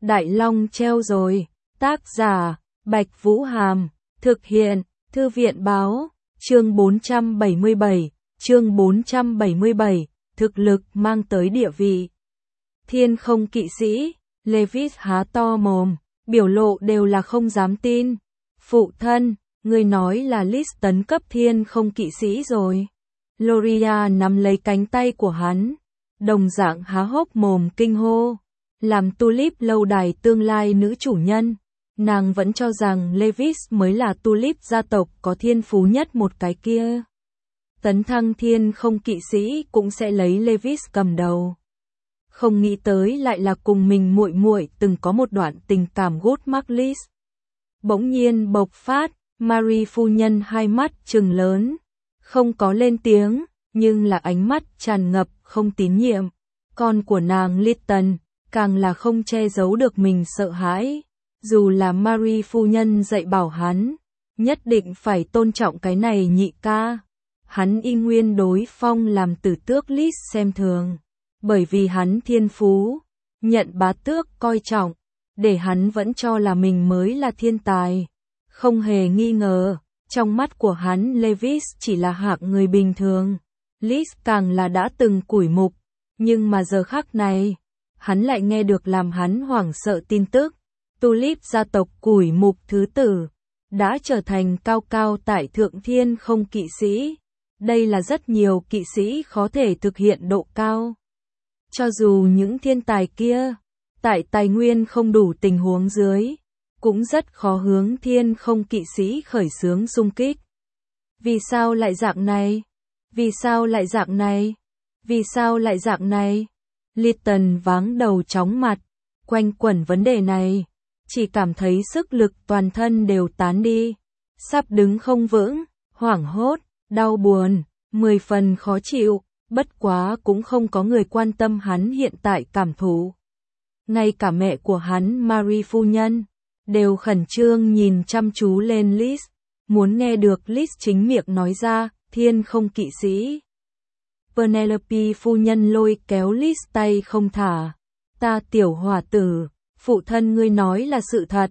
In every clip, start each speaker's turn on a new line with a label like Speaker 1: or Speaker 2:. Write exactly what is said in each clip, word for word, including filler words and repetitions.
Speaker 1: Đại Long treo rồi. Tác giả, Bạch Vũ Hàm. Thực hiện, Thư viện Báo. Chương bốn trăm bảy mươi bảy. Chương bốn trăm bảy mươi bảy. Thực lực mang tới địa vị. Thiên không kỵ sĩ. Levis há to mồm, biểu lộ đều là không dám tin. Phụ thân, người nói là Liz tấn cấp thiên không kỵ sĩ rồi. Loria nắm lấy cánh tay của hắn, đồng dạng há hốc mồm kinh hô. Làm Tulip lâu đài tương lai nữ chủ nhân, nàng vẫn cho rằng Levis mới là Tulip gia tộc có thiên phú nhất một cái kia. Tấn thăng thiên không kỵ sĩ cũng sẽ lấy Levis cầm đầu. Không nghĩ tới lại là cùng mình muội muội từng có một đoạn tình cảm gút mắc Liz. Bỗng nhiên bộc phát, Marie phu nhân hai mắt trừng lớn, không có lên tiếng, nhưng là ánh mắt tràn ngập không tín nhiệm. Con của nàng Lytton, càng là không che giấu được mình sợ hãi. Dù là Marie phu nhân dạy bảo hắn, nhất định phải tôn trọng cái này nhị ca. Hắn y nguyên đối Phong làm tử tước Liz xem thường. Bởi vì hắn thiên phú, nhận bá tước coi trọng, để hắn vẫn cho là mình mới là thiên tài. Không hề nghi ngờ, trong mắt của hắn Levis chỉ là hạng người bình thường. Liz càng là đã từng củi mục, nhưng mà giờ khắc này, hắn lại nghe được làm hắn hoảng sợ tin tức. Tulip gia tộc củi mục thứ tử, đã trở thành cao cao tại thượng thiên không kỵ sĩ. Đây là rất nhiều kỵ sĩ khó thể thực hiện độ cao. Cho dù những thiên tài kia, tại tài nguyên không đủ tình huống dưới, cũng rất khó hướng thiên không kỵ sĩ khởi xướng xung kích. Vì sao lại dạng này? Vì sao lại dạng này? Vì sao lại dạng này? Lytton váng đầu chóng mặt, quanh quẩn vấn đề này, chỉ cảm thấy sức lực toàn thân đều tán đi, sắp đứng không vững, hoảng hốt, đau buồn, mười phần khó chịu. Bất quá cũng không có người quan tâm hắn hiện tại cảm thụ. Ngay cả mẹ của hắn Marie phu nhân, đều khẩn trương nhìn chăm chú lên Liz, muốn nghe được Liz chính miệng nói ra, thiên không kỵ sĩ. Penelope phu nhân lôi kéo Liz tay không thả. Ta tiểu hòa tử, phụ thân ngươi nói là sự thật.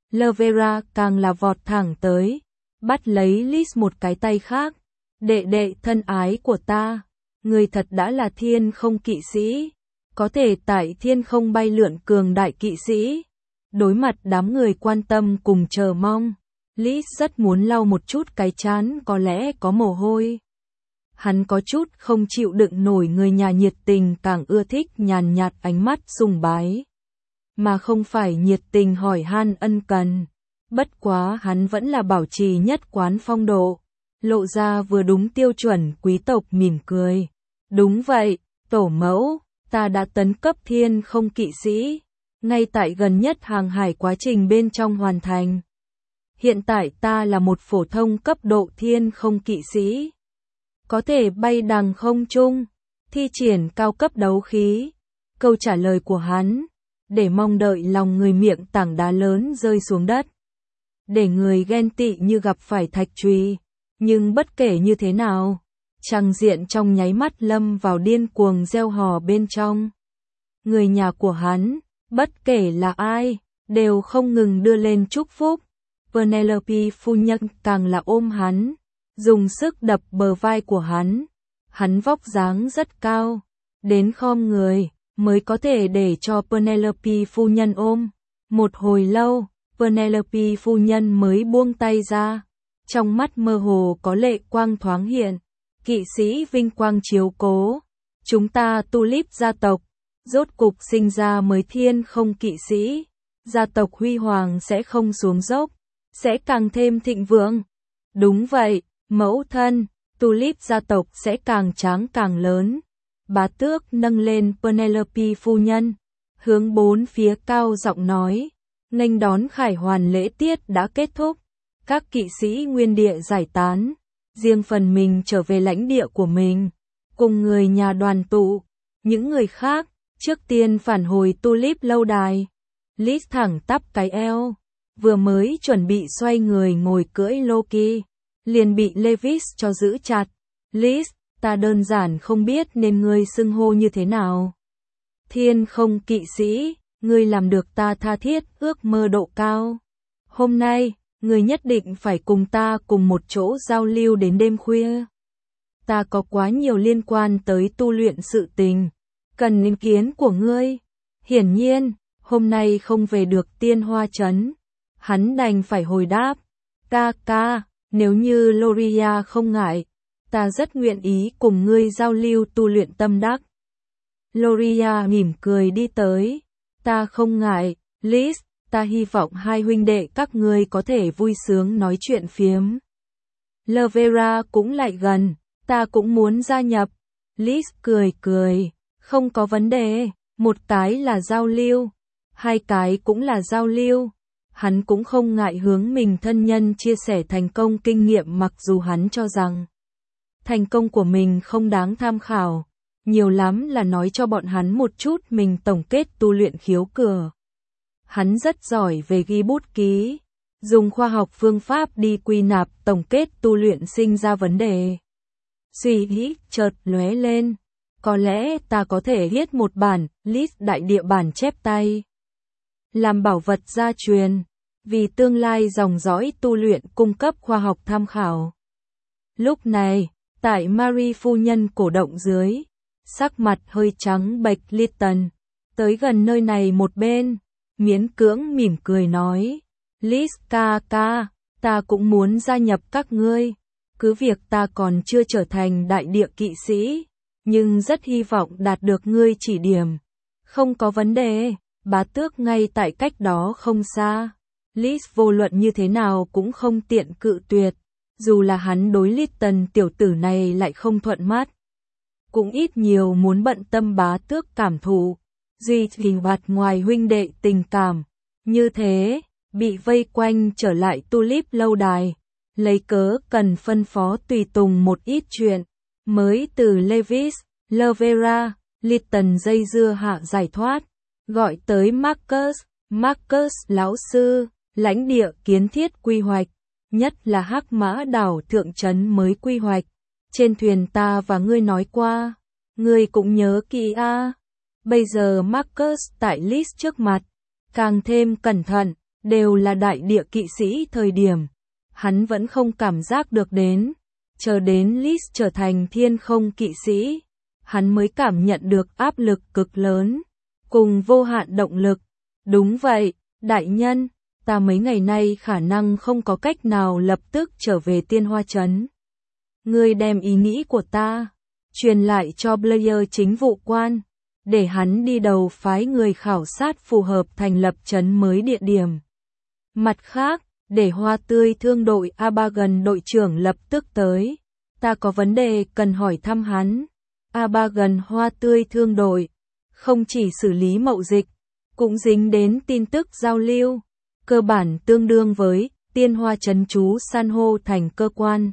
Speaker 1: Lovera càng là vọt thẳng tới, bắt lấy Liz một cái tay khác. Đệ đệ thân ái của ta. Người thật đã là thiên không kỵ sĩ, có thể tại thiên không bay lượn cường đại kỵ sĩ. Đối mặt đám người quan tâm cùng chờ mong, Liz rất muốn lau một chút cái trán có lẽ có mồ hôi. Hắn có chút không chịu đựng nổi người nhà nhiệt tình càng ưa thích nhàn nhạt ánh mắt sùng bái. Mà không phải nhiệt tình hỏi han ân cần. Bất quá hắn vẫn là bảo trì nhất quán phong độ, lộ ra vừa đúng tiêu chuẩn quý tộc mỉm cười. Đúng vậy, tổ mẫu, ta đã tấn cấp thiên không kỵ sĩ, ngay tại gần nhất hàng hải quá trình bên trong hoàn thành. Hiện tại ta là một phổ thông cấp độ thiên không kỵ sĩ, có thể bay đằng không trung, thi triển cao cấp đấu khí. Câu trả lời của hắn, để mong đợi lòng người miệng tảng đá lớn rơi xuống đất. Để người ghen tị như gặp phải thạch truy, nhưng bất kể như thế nào, tràng diện trong nháy mắt lâm vào điên cuồng reo hò bên trong. Người nhà của hắn, bất kể là ai, đều không ngừng đưa lên chúc phúc. Penelope phu nhân càng là ôm hắn, dùng sức đập bờ vai của hắn. Hắn vóc dáng rất cao, đến khom người, mới có thể để cho Penelope phu nhân ôm. Một hồi lâu, Penelope phu nhân mới buông tay ra. Trong mắt mơ hồ có lệ quang thoáng hiện. Kỵ sĩ vinh quang chiếu cố. Chúng ta Tulip gia tộc, rốt cục sinh ra mới thiên không kỵ sĩ. Gia tộc huy hoàng sẽ không xuống dốc, sẽ càng thêm thịnh vượng. Đúng vậy, mẫu thân, Tulip gia tộc sẽ càng tráng càng lớn. Bá tước nâng lên Penelope phu nhân, hướng bốn phía cao giọng nói. Nghênh đón khải hoàn lễ tiết đã kết thúc. Các kỵ sĩ nguyên địa giải tán, riêng phần mình trở về lãnh địa của mình, cùng người nhà đoàn tụ. Những người khác, trước tiên phản hồi Tulip lâu đài. Liz thẳng tắp cái eo, vừa mới chuẩn bị xoay người ngồi cưỡi Loki, liền bị Levis cho giữ chặt. Liz, ta đơn giản không biết nên ngươi xưng hô như thế nào. Thiên không kỵ sĩ, ngươi làm được ta tha thiết ước mơ độ cao. Hôm nay, ngươi nhất định phải cùng ta cùng một chỗ giao lưu đến đêm khuya. Ta có quá nhiều liên quan tới tu luyện sự tình, cần ý kiến của ngươi. Hiển nhiên, hôm nay không về được Tiên Hoa Trấn. Hắn đành phải hồi đáp, ca ca, nếu như Loria không ngại, ta rất nguyện ý cùng ngươi giao lưu tu luyện tâm đắc. Loria mỉm cười đi tới, ta không ngại, Liz, ta hy vọng hai huynh đệ các ngươi có thể vui sướng nói chuyện phiếm. Lovera cũng lại gần, ta cũng muốn gia nhập. Liz cười cười, không có vấn đề, một cái là giao lưu, hai cái cũng là giao lưu. Hắn cũng không ngại hướng mình thân nhân chia sẻ thành công kinh nghiệm mặc dù hắn cho rằng thành công của mình không đáng tham khảo, nhiều lắm là nói cho bọn hắn một chút mình tổng kết tu luyện khiếu cửa. Hắn rất giỏi về ghi bút ký, dùng khoa học phương pháp đi quy nạp tổng kết tu luyện sinh ra vấn đề. Suy nghĩ chợt lóe lên, có lẽ ta có thể viết một bản list đại địa bản chép tay, làm bảo vật gia truyền, vì tương lai dòng dõi tu luyện cung cấp khoa học tham khảo. Lúc này, tại Marie phu nhân cổ động dưới, sắc mặt hơi trắng bệch Litton, tới gần nơi này một bên, miễn cưỡng mỉm cười nói, Liz ca ca, ta cũng muốn gia nhập các ngươi, cứ việc ta còn chưa trở thành đại địa kỵ sĩ, nhưng rất hy vọng đạt được ngươi chỉ điểm. Không có vấn đề, bá tước ngay tại cách đó không xa. Liz vô luận như thế nào cũng không tiện cự tuyệt, dù là hắn đối Litton tiểu tử này lại không thuận mắt. Cũng ít nhiều muốn bận tâm bá tước cảm thụ, duy trì hoạt ngoài huynh đệ tình cảm. Như thế, bị vây quanh trở lại Tulip lâu đài, lấy cớ cần phân phó tùy tùng một ít chuyện, mới từ Levis, Lovera, Litton dây dưa hạ giải thoát, gọi tới Marcus, Marcus lão sư, lãnh địa kiến thiết quy hoạch, nhất là Hắc Mã đảo thượng trấn mới quy hoạch, trên thuyền ta và ngươi nói qua, ngươi cũng nhớ kỹ a. À. Bây giờ Marcus tại Liz trước mặt, càng thêm cẩn thận, đều là đại địa kỵ sĩ thời điểm, hắn vẫn không cảm giác được đến, chờ đến Liz trở thành thiên không kỵ sĩ, hắn mới cảm nhận được áp lực cực lớn, cùng vô hạn động lực. Đúng vậy, đại nhân, ta mấy ngày nay khả năng không có cách nào lập tức trở về Tiên Hoa Trấn. Ngươi đem ý nghĩ của ta truyền lại cho Blair chính vụ quan, để hắn đi đầu phái người khảo sát phù hợp thành lập trấn mới địa điểm. Mặt khác, để Hoa Tươi thương đội Abagan đội trưởng lập tức tới, ta có vấn đề cần hỏi thăm hắn. Abagan Hoa Tươi thương đội, không chỉ xử lý mậu dịch, cũng dính đến tin tức giao lưu, cơ bản tương đương với Tiên Hoa trấn chú san hô thành cơ quan.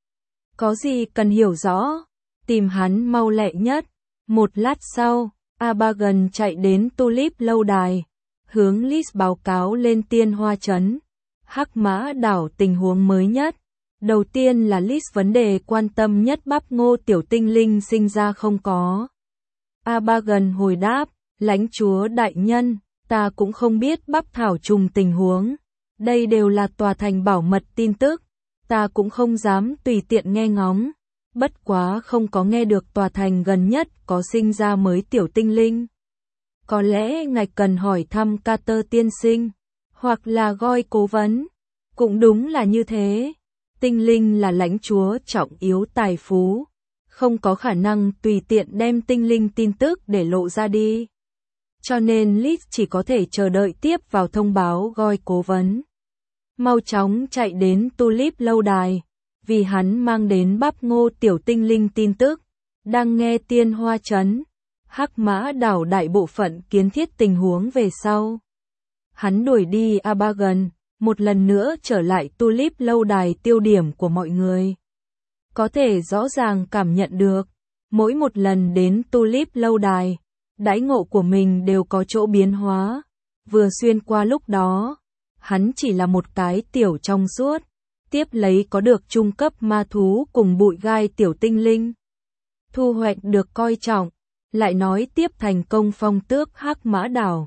Speaker 1: Có gì cần hiểu rõ, tìm hắn mau lẹ nhất. Một lát sau, Abagan chạy đến Tulip lâu đài, hướng Liz báo cáo lên Tiên Hoa trấn, Hắc Mã đảo tình huống mới nhất. Đầu tiên là Liz vấn đề quan tâm nhất bắp ngô tiểu tinh linh sinh ra không có. Abagan hồi đáp, lãnh chúa đại nhân, ta cũng không biết bắp thảo trùng tình huống. Đây đều là tòa thành bảo mật tin tức, ta cũng không dám tùy tiện nghe ngóng. Bất quá không có nghe được tòa thành gần nhất có sinh ra mới tiểu tinh linh. Có lẽ ngài cần hỏi thăm Carter tiên sinh, hoặc là Goi cố vấn. Cũng đúng là như thế. Tinh linh là lãnh chúa trọng yếu tài phú, không có khả năng tùy tiện đem tinh linh tin tức để lộ ra đi. Cho nên Liz chỉ có thể chờ đợi tiếp vào thông báo Goi cố vấn. Mau chóng chạy đến Tulip lâu đài, vì hắn mang đến bắp ngô tiểu tinh linh tin tức, đang nghe Tiên Hoa trấn, Hắc Mã đảo đại bộ phận kiến thiết tình huống về sau. Hắn đuổi đi Abagan, một lần nữa trở lại Tulip lâu đài tiêu điểm của mọi người. Có thể rõ ràng cảm nhận được, mỗi một lần đến Tulip lâu đài, đãi ngộ của mình đều có chỗ biến hóa. Vừa xuyên qua lúc đó, hắn chỉ là một cái tiểu trong suốt, tiếp lấy có được trung cấp ma thú cùng bụi gai tiểu tinh linh. Thu hoạch được coi trọng, lại nói tiếp thành công phong tước Hắc Mã đảo.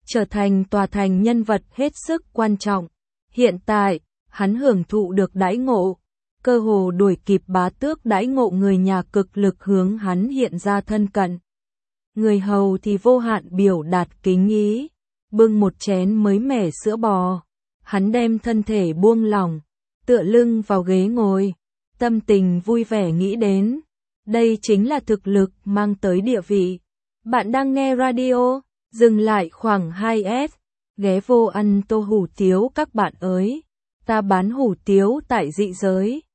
Speaker 1: trở thành tòa thành nhân vật hết sức quan trọng. Hiện tại, hắn hưởng thụ được đãi ngộ, cơ hồ đuổi kịp bá tước đãi ngộ, người nhà cực lực hướng hắn hiện ra thân cận. Người hầu thì vô hạn biểu đạt kính ý, bưng một chén mới mẻ sữa bò. Hắn đem thân thể buông lỏng, tựa lưng vào ghế ngồi, tâm tình vui vẻ nghĩ đến. Đây chính là thực lực mang tới địa vị. Bạn đang nghe radio, dừng lại khoảng hai phút, ghé vô ăn tô hủ tiếu các bạn ơi. Ta bán hủ tiếu tại dị giới.